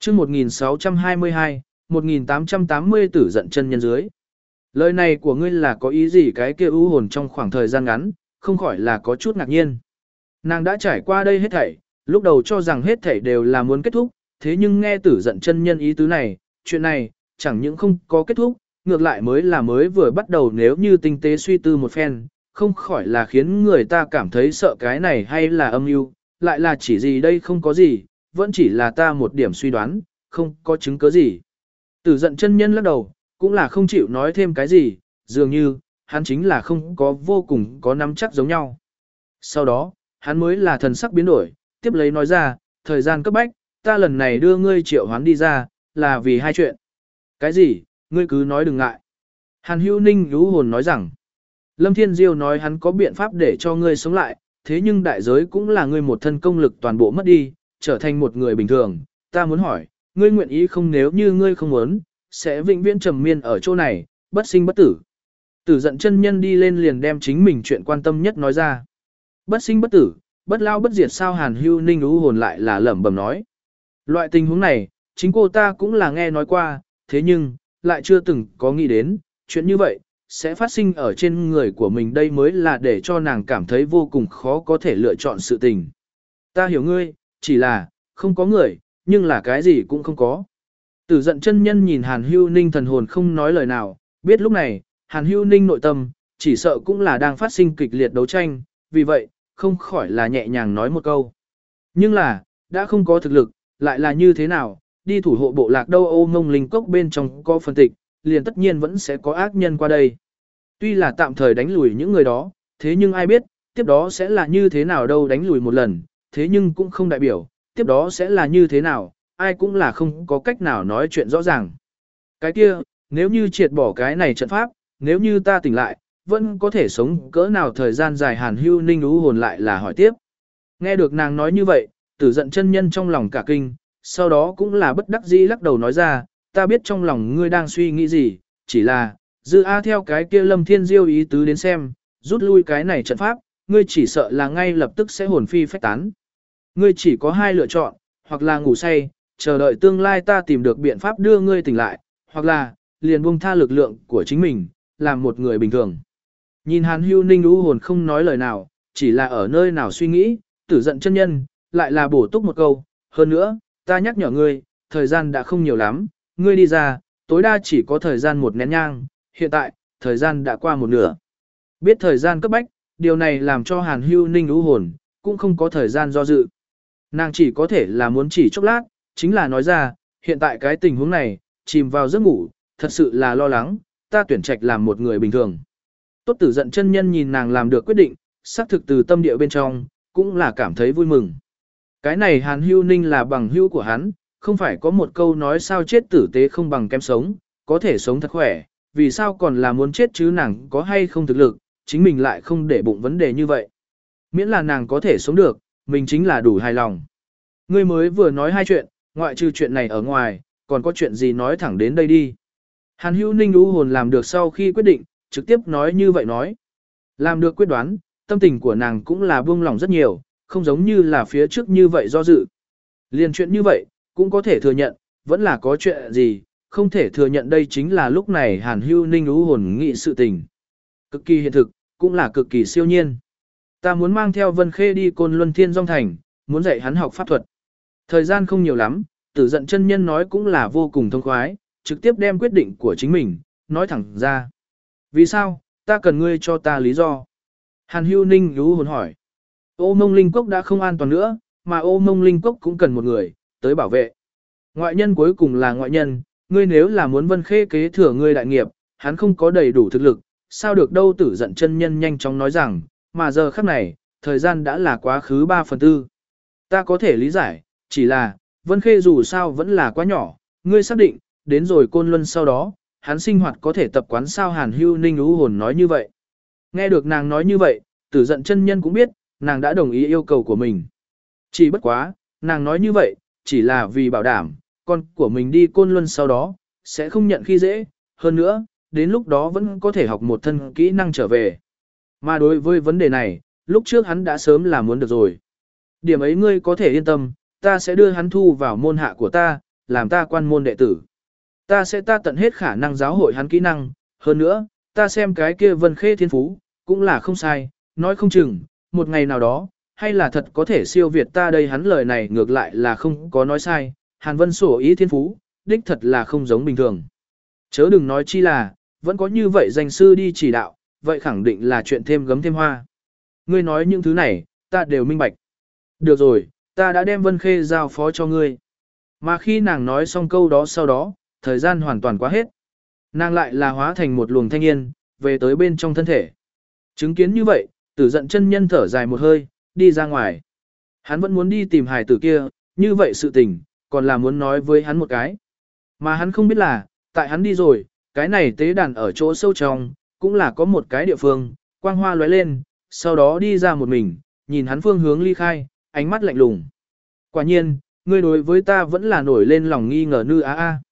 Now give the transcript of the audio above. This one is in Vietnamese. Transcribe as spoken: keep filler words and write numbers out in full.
chương một nghìn sáu trăm hai mươi hai, một nghìn tám trăm tám mươi tử giận chân nhân dưới. Lời này của ngươi là có ý gì? Cái kia ưu hồn trong khoảng thời gian ngắn, không khỏi là có chút ngạc nhiên. Nàng đã trải qua đây hết thảy, lúc đầu cho rằng hết thảy đều là muốn kết thúc, thế nhưng nghe tử giận chân nhân ý tứ này, chuyện này, chẳng những không có kết thúc, ngược lại mới là mới vừa bắt đầu. Nếu như tinh tế suy tư một phen, không khỏi là khiến người ta cảm thấy sợ cái này hay là âm mưu, lại là chỉ gì đây? Không có gì, vẫn chỉ là ta một điểm suy đoán, không có chứng cứ gì. Tử giận chân nhân lắc đầu, cũng là không chịu nói thêm cái gì, dường như, hắn chính là không có vô cùng có nắm chắc giống nhau. Sau đó, hắn mới là thần sắc biến đổi, tiếp lấy nói ra, thời gian cấp bách, ta lần này đưa ngươi triệu hoán đi ra, là vì hai chuyện. Cái gì? Ngươi cứ nói đừng ngại. Hàn Hữu Ninh lú hồn nói rằng, Lâm Thiên Diêu nói hắn có biện pháp để cho ngươi sống lại, thế nhưng đại giới cũng là ngươi một thân công lực toàn bộ mất đi, trở thành một người bình thường. Ta muốn hỏi, ngươi nguyện ý không? Nếu như ngươi không muốn, sẽ vĩnh viễn trầm miên ở chỗ này, bất sinh bất tử. Tử giận chân nhân đi lên liền đem chính mình chuyện quan tâm nhất nói ra. Bất sinh bất tử, bất lao bất diệt sao? Hàn Hữu Ninh lú hồn lại là lẩm bẩm nói. Loại tình huống này, chính cô ta cũng là nghe nói qua, thế nhưng, lại chưa từng có nghĩ đến, chuyện như vậy, sẽ phát sinh ở trên người của mình. Đây mới là để cho nàng cảm thấy vô cùng khó có thể lựa chọn sự tình. Ta hiểu ngươi, chỉ là, không có người, nhưng là cái gì cũng không có. Tử giận chân nhân nhìn Hàn Hữu Ninh thần hồn không nói lời nào, biết lúc này, Hàn Hữu Ninh nội tâm, chỉ sợ cũng là đang phát sinh kịch liệt đấu tranh, vì vậy, không khỏi là nhẹ nhàng nói một câu. Nhưng là, đã không có thực lực, lại là như thế nào, đi thủ hộ bộ lạc đâu? Ô Ngông Linh Cốc bên trong có phân tịch, liền tất nhiên vẫn sẽ có ác nhân qua đây. Tuy là tạm thời đánh lùi những người đó, thế nhưng ai biết, tiếp đó sẽ là như thế nào đâu? Đánh lùi một lần, thế nhưng cũng không đại biểu, tiếp đó sẽ là như thế nào, ai cũng là không có cách nào nói chuyện rõ ràng. Cái kia, nếu như triệt bỏ cái này trận pháp, nếu như ta tỉnh lại, vẫn có thể sống cỡ nào thời gian dài? Hàn Hữu Ninh lú hồn lại là hỏi tiếp. Nghe được nàng nói như vậy, tử giận chân nhân trong lòng cả kinh, sau đó cũng là bất đắc dĩ lắc đầu nói ra, ta biết trong lòng ngươi đang suy nghĩ gì, chỉ là, dư A theo cái kia Lâm Thiên Diêu ý tứ đến xem, rút lui cái này trận pháp, ngươi chỉ sợ là ngay lập tức sẽ hồn phi phách tán. Ngươi chỉ có hai lựa chọn, hoặc là ngủ say, chờ đợi tương lai ta tìm được biện pháp đưa ngươi tỉnh lại, hoặc là, liền buông tha lực lượng của chính mình, làm một người bình thường. Nhìn Hàn Hữu Ninh lú hồn không nói lời nào, chỉ là ở nơi nào suy nghĩ, tử giận chân nhân, lại là bổ túc một câu, hơn nữa, ta nhắc nhở ngươi, thời gian đã không nhiều lắm, ngươi đi ra, tối đa chỉ có thời gian một nén nhang, hiện tại, thời gian đã qua một nửa. Biết thời gian cấp bách, điều này làm cho Hàn Hữu Ninh lú hồn, cũng không có thời gian do dự. Nàng chỉ có thể là muốn chỉ chốc lát, chính là nói ra, hiện tại cái tình huống này, chìm vào giấc ngủ, thật sự là lo lắng, ta tuyển trạch làm một người bình thường. Tốt tử giận chân nhân nhìn nàng làm được quyết định, xác thực từ tâm địa bên trong, cũng là cảm thấy vui mừng. Cái này Hàn Hữu Ninh là bằng hữu của hắn, không phải có một câu nói sao chết tử tế không bằng kém sống, có thể sống thật khỏe, vì sao còn là muốn chết chứ? Nàng có hay không thực lực, chính mình lại không để bụng vấn đề như vậy. Miễn là nàng có thể sống được, mình chính là đủ hài lòng. Ngươi mới vừa nói hai chuyện, ngoại trừ chuyện này ở ngoài, còn có chuyện gì nói thẳng đến đây đi. Hàn Hữu Ninh lú hồn làm được sau khi quyết định, trực tiếp nói như vậy nói. Làm được quyết đoán, tâm tình của nàng cũng là buông lỏng rất nhiều, không giống như là phía trước như vậy do dự. Liền chuyện như vậy, cũng có thể thừa nhận, vẫn là có chuyện gì, không thể thừa nhận. Đây chính là lúc này Hàn Hữu Ninh lú hồn nghĩ sự tình. Cực kỳ hiện thực, cũng là cực kỳ siêu nhiên. Ta muốn mang theo Vân Khê đi Côn Luân Thiên Dung Thành, muốn dạy hắn học pháp thuật. Thời gian không nhiều lắm, tử giận chân nhân nói cũng là vô cùng thông khoái, trực tiếp đem quyết định của chính mình, nói thẳng ra. Vì sao, ta cần ngươi cho ta lý do. Hàn Hữu Ninh lú hồn hỏi. Ô Mông Linh Cốc đã không an toàn nữa, mà Ô Mông Linh Cốc cũng cần một người, tới bảo vệ. Ngoại nhân cuối cùng là ngoại nhân, ngươi nếu là muốn Vân Khê kế thừa ngươi đại nghiệp, hắn không có đầy đủ thực lực, sao được đâu? Tử giận chân nhân nhanh chóng nói rằng, mà giờ khắc này, thời gian đã là quá khứ ba phần tư. Ta có thể lý giải, chỉ là, Vân Khê dù sao vẫn là quá nhỏ, ngươi xác định, đến rồi Côn Luân sau đó, hắn sinh hoạt có thể tập quán sao? Hàn Hữu Ninh lú hồn nói như vậy. Nghe được nàng nói như vậy, tử giận chân nhân cũng biết, nàng đã đồng ý yêu cầu của mình. Chỉ bất quá, nàng nói như vậy, chỉ là vì bảo đảm, con của mình đi Côn Luân sau đó, sẽ không nhận khi dễ, hơn nữa, đến lúc đó vẫn có thể học một thân kỹ năng trở về. Mà đối với vấn đề này, lúc trước hắn đã sớm là muốn được rồi. Điểm ấy ngươi có thể yên tâm, ta sẽ đưa hắn thu vào môn hạ của ta, làm ta quan môn đệ tử. Ta sẽ ta tận hết khả năng giáo hội hắn kỹ năng, hơn nữa, ta xem cái kia Vân Khê thiên phú, cũng là không sai, nói không chừng, một ngày nào đó, hay là thật có thể siêu việt ta đây hắn lời này ngược lại là không có nói sai, Hàn Vân sổ ý thiên phú, đích thật là không giống bình thường. Chớ đừng nói chi là, vẫn có như vậy danh sư đi chỉ đạo, vậy khẳng định là chuyện thêm gấm thêm hoa. Ngươi nói những thứ này, ta đều minh bạch. Được rồi, ta đã đem Vân Khê giao phó cho ngươi. Mà khi nàng nói xong câu đó sau đó, thời gian hoàn toàn quá hết. Nàng lại là hóa thành một luồng thanh niên, về tới bên trong thân thể. Chứng kiến như vậy, Tử Giận chân nhân thở dài một hơi, đi ra ngoài. Hắn vẫn muốn đi tìm hài tử kia, như vậy sự tình, còn là muốn nói với hắn một cái. Mà hắn không biết là, tại hắn đi rồi, cái này tế đàn ở chỗ sâu trong, cũng là có một cái địa phương, quang hoa lóe lên, sau đó đi ra một mình, nhìn hắn phương hướng ly khai, ánh mắt lạnh lùng. Quả nhiên, ngươi đối với ta vẫn là nổi lên lòng nghi ngờ nư á a.